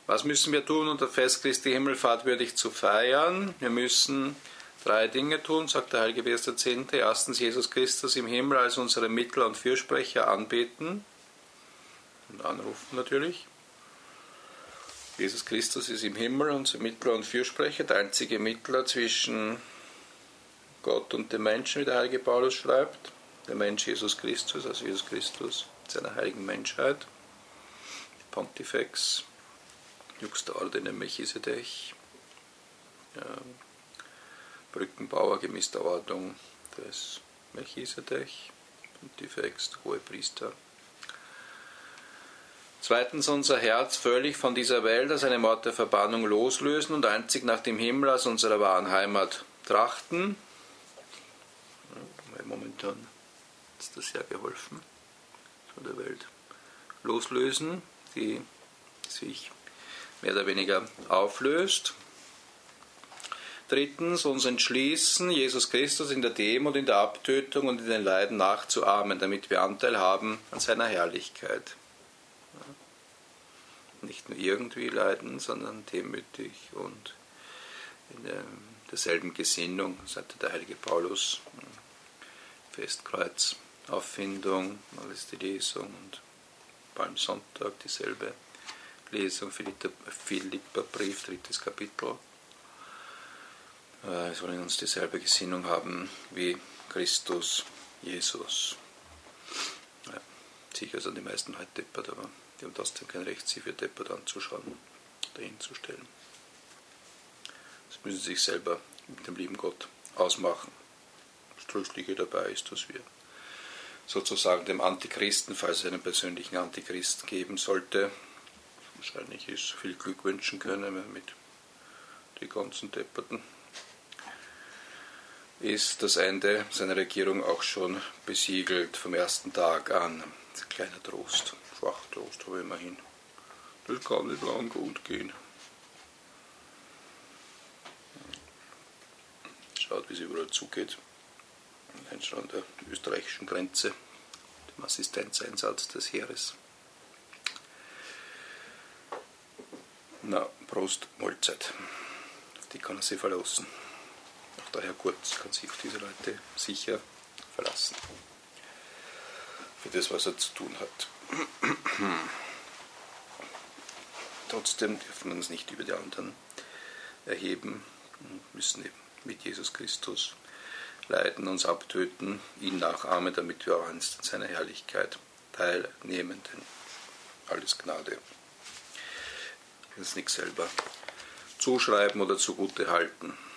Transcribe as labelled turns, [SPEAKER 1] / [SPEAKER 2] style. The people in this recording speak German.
[SPEAKER 1] Was müssen wir tun, um das Fest Christi Himmelfahrt würdig zu feiern? Wir müssen 3 Dinge tun, sagt der Heilige Pius X. Erstens, Jesus Christus im Himmel als unseren Mittler und Fürsprecher anbeten und anrufen natürlich. Jesus Christus ist im Himmel unser Mittler und Fürsprecher, der einzige Mittler zwischen Gott und dem Menschen, wie der Heilige Paulus schreibt. Der Mensch Jesus Christus, also Jesus Christus mit seiner heiligen Menschheit. Pontifex, Juxta ordine Melchisedech, Brückenbauer gemäß der Ordnung des Melchisedech, Pontifex, der Hohepriester. Zweitens, unser Herz völlig von dieser Welt als einem Ort der Verbannung loslösen und einzig nach dem Himmel als unserer wahren Heimat trachten. Ja, momentan ist das sehr geholfen, von der Welt loslösen, die sich mehr oder weniger auflöst. Drittens, uns entschließen, Jesus Christus in der Demut, in der Abtötung und in den Leiden nachzuahmen, damit wir Anteil haben an seiner Herrlichkeit. Nicht nur irgendwie leiden, sondern demütig und in derselben Gesinnung, sagte der heilige Paulus, Festkreuz, Auffindung, alles die Lesung und Palmsonntag dieselbe Lesung, Philipperbrief, 3. Kapitel. Wir sollen uns dieselbe Gesinnung haben wie Christus, Jesus. Ja, sicher sind die meisten halt deppert, aber die haben trotzdem kein Recht, sie für deppert anzuschauen oder hinzustellen. Das müssen sie sich selber mit dem lieben Gott ausmachen. Das Tröstliche dabei ist, dass wir sozusagen dem Antichristen, falls es einen persönlichen Antichristen geben sollte, wahrscheinlich ist, viel Glück wünschen können, wenn wir mit den ganzen Depperten ist das Ende seiner Regierung auch schon besiegelt vom ersten Tag an. Das ist ein kleiner Trost, schwacher Trost, aber immerhin. Das kann nicht lang gut gehen. Schaut, wie es überall zugeht. Allein schon an der österreichischen Grenze, dem Assistenzeinsatz des Heeres. Na, Prost, Mahlzeit. Auf die kann er sich verlassen. Auch der Herr Kurz kann sich auf diese Leute sicher verlassen. Für das, was er zu tun hat. Trotzdem dürfen wir uns nicht über die anderen erheben und müssen eben mit Jesus Christus leiden, uns abtöten, ihn nachahmen, damit wir auch einst an seiner Herrlichkeit teilnehmen, denn alles Gnade. Wir können es nicht selber zuschreiben oder zugute halten.